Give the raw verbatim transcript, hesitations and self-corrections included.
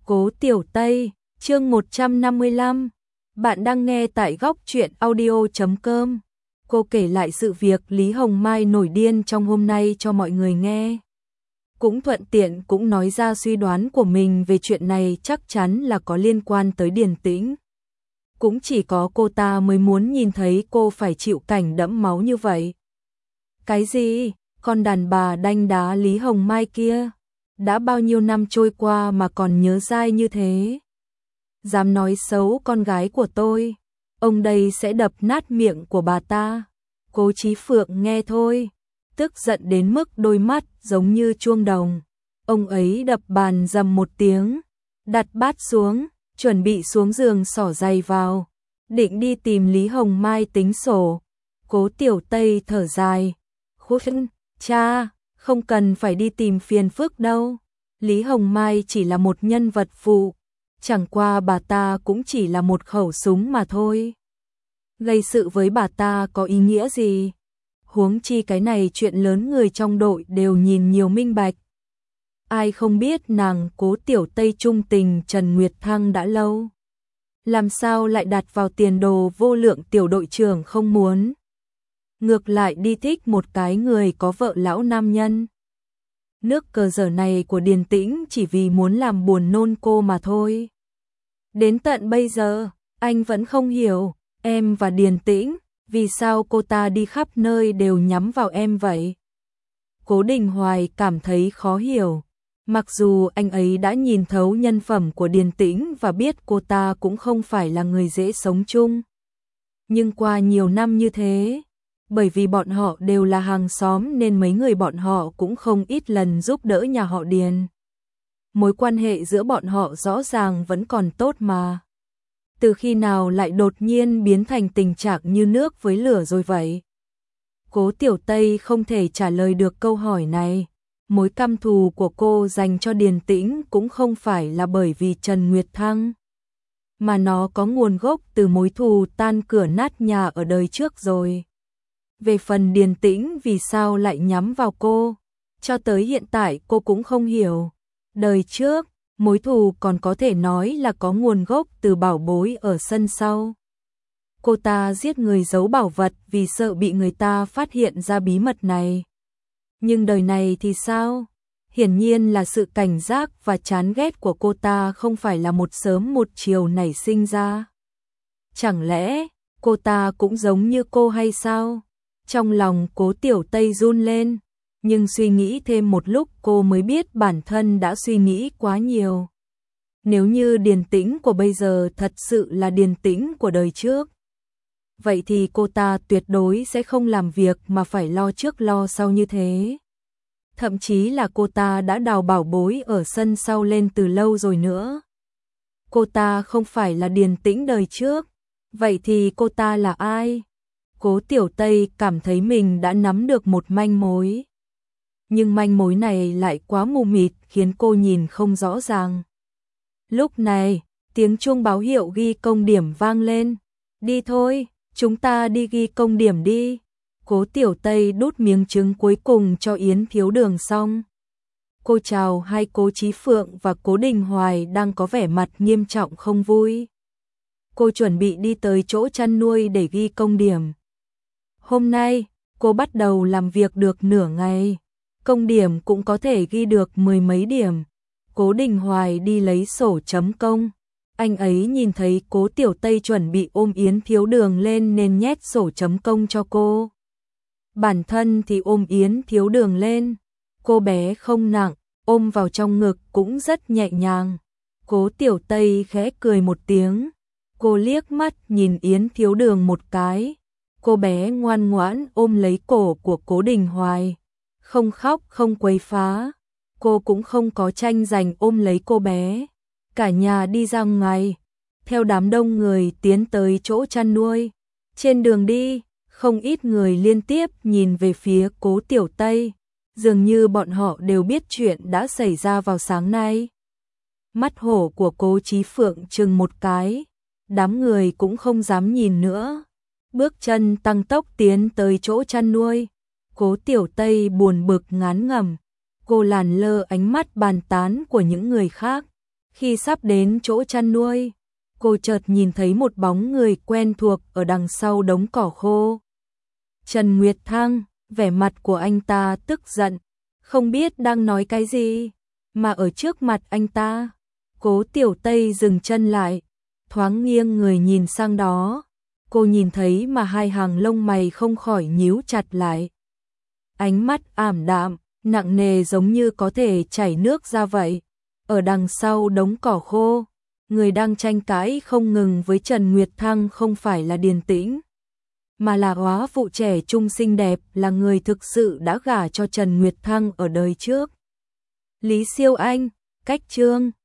Cố Tiểu Tây, chương một trăm năm mươi lăm. Bạn đang nghe tại góc truyện audio chấm com. Cô kể lại sự việc Lý Hồng Mai nổi điên trong hôm nay cho mọi người nghe. Cũng thuận tiện cũng nói ra suy đoán của mình về chuyện này chắc chắn là có liên quan tới Điền Tĩnh. Cũng chỉ có cô ta mới muốn nhìn thấy cô phải chịu cảnh đẫm máu như vậy. Cái gì? Con đàn bà đanh đá Lý Hồng Mai kia? Đã bao nhiêu năm trôi qua mà còn nhớ dai như thế? Dám nói xấu con gái của tôi, ông đây sẽ đập nát miệng của bà ta. Cố Chí Phượng nghe thôi, tức giận đến mức đôi mắt giống như chuông đồng. Ông ấy đập bàn rầm một tiếng, đặt bát xuống, chuẩn bị xuống giường xỏ giày vào, định đi tìm Lý Hồng Mai tính sổ. Cố Tiểu Tây thở dài, khút, cha, không cần phải đi tìm phiền phức đâu. Lý Hồng Mai chỉ là một nhân vật phụ, chẳng qua bà ta cũng chỉ là một khẩu súng mà thôi. Gây sự với bà ta có ý nghĩa gì? Huống chi cái này chuyện lớn người trong đội đều nhìn nhiều minh bạch. Ai không biết nàng Cố Tiểu Tây trung tình Trần Nguyệt Thăng đã lâu. Làm sao lại đặt vào tiền đồ vô lượng tiểu đội trưởng không muốn. Ngược lại đi thích một cái người có vợ lão nam nhân. Nước cờ dở này của Điền Tĩnh chỉ vì muốn làm buồn nôn cô mà thôi. Đến tận bây giờ, anh vẫn không hiểu, em và Điền Tĩnh, vì sao cô ta đi khắp nơi đều nhắm vào em vậy? Cố Đình Hoài cảm thấy khó hiểu. Mặc dù anh ấy đã nhìn thấu nhân phẩm của Điền Tĩnh và biết cô ta cũng không phải là người dễ sống chung. Nhưng qua nhiều năm như thế, bởi vì bọn họ đều là hàng xóm nên mấy người bọn họ cũng không ít lần giúp đỡ nhà họ Điền. Mối quan hệ giữa bọn họ rõ ràng vẫn còn tốt mà. Từ khi nào lại đột nhiên biến thành tình trạng như nước với lửa rồi vậy? Cố Tiểu Tây không thể trả lời được câu hỏi này. Mối căm thù của cô dành cho Điền Tĩnh cũng không phải là bởi vì Trần Nguyệt Thăng, mà nó có nguồn gốc từ mối thù tan cửa nát nhà ở đời trước rồi. Về phần Điền Tĩnh vì sao lại nhắm vào cô, cho tới hiện tại cô cũng không hiểu. Đời trước, mối thù còn có thể nói là có nguồn gốc từ bảo bối ở sân sau. Cô ta giết người giấu bảo vật vì sợ bị người ta phát hiện ra bí mật này. Nhưng đời này thì sao? Hiển nhiên là sự cảnh giác và chán ghét của cô ta không phải là một sớm một chiều nảy sinh ra. Chẳng lẽ cô ta cũng giống như cô hay sao? Trong lòng Cố Tiểu Tây run lên, nhưng suy nghĩ thêm một lúc cô mới biết bản thân đã suy nghĩ quá nhiều. Nếu như Điền Tĩnh của bây giờ thật sự là Điền Tĩnh của đời trước, vậy thì cô ta tuyệt đối sẽ không làm việc mà phải lo trước lo sau như thế. Thậm chí là cô ta đã đào bảo bối ở sân sau lên từ lâu rồi nữa. Cô ta không phải là Điền Tĩnh đời trước, vậy thì cô ta là ai? Cố Tiểu Tây cảm thấy mình đã nắm được một manh mối. Nhưng manh mối này lại quá mù mịt khiến cô nhìn không rõ ràng. Lúc này, tiếng chuông báo hiệu ghi công điểm vang lên. Đi thôi, chúng ta đi ghi công điểm đi. Cố Tiểu Tây đút miếng trứng cuối cùng cho Yến Thiếu Đường xong. Cô chào hai Cố Chí Phượng và Cố Đình Hoài đang có vẻ mặt nghiêm trọng không vui. Cô chuẩn bị đi tới chỗ chăn nuôi để ghi công điểm. Hôm nay, cô bắt đầu làm việc được nửa ngày. Công điểm cũng có thể ghi được mười mấy điểm. Cố Đình Hoài đi lấy sổ chấm công. Anh ấy nhìn thấy Cố Tiểu Tây chuẩn bị ôm Yến Thiếu Đường lên nên nhét sổ chấm công cho cô. Bản thân thì ôm Yến Thiếu Đường lên. Cô bé không nặng, ôm vào trong ngực cũng rất nhẹ nhàng. Cố Tiểu Tây khẽ cười một tiếng. Cô liếc mắt nhìn Yến Thiếu Đường một cái. Cô bé ngoan ngoãn ôm lấy cổ của Cố Đình Hoài. Không khóc không quấy phá. Cô cũng không có tranh giành ôm lấy cô bé. Cả nhà đi ra ngoài, theo đám đông người tiến tới chỗ chăn nuôi. Trên đường đi, không ít người liên tiếp nhìn về phía Cố Tiểu Tây. Dường như bọn họ đều biết chuyện đã xảy ra vào sáng nay. Mắt hổ của Cố Chí Phượng chừng một cái. Đám người cũng không dám nhìn nữa. Bước chân tăng tốc tiến tới chỗ chăn nuôi. Cố Tiểu Tây buồn bực ngán ngẩm. Cô làn lơ ánh mắt bàn tán của những người khác. Khi sắp đến chỗ chăn nuôi, cô chợt nhìn thấy một bóng người quen thuộc ở đằng sau đống cỏ khô. Trần Nguyệt Thăng, vẻ mặt của anh ta tức giận, không biết đang nói cái gì, mà ở trước mặt anh ta, Cố Tiểu Tây dừng chân lại, thoáng nghiêng người nhìn sang đó. Cô nhìn thấy mà hai hàng lông mày không khỏi nhíu chặt lại. Ánh mắt ảm đạm, nặng nề giống như có thể chảy nước ra vậy. Ở đằng sau đống cỏ khô, người đang tranh cãi không ngừng với Trần Nguyệt Thăng không phải là Điền Tĩnh, mà là hóa phụ trẻ trung xinh đẹp, là người thực sự đã gả cho Trần Nguyệt Thăng ở đời trước. Lý Siêu Anh, cách chương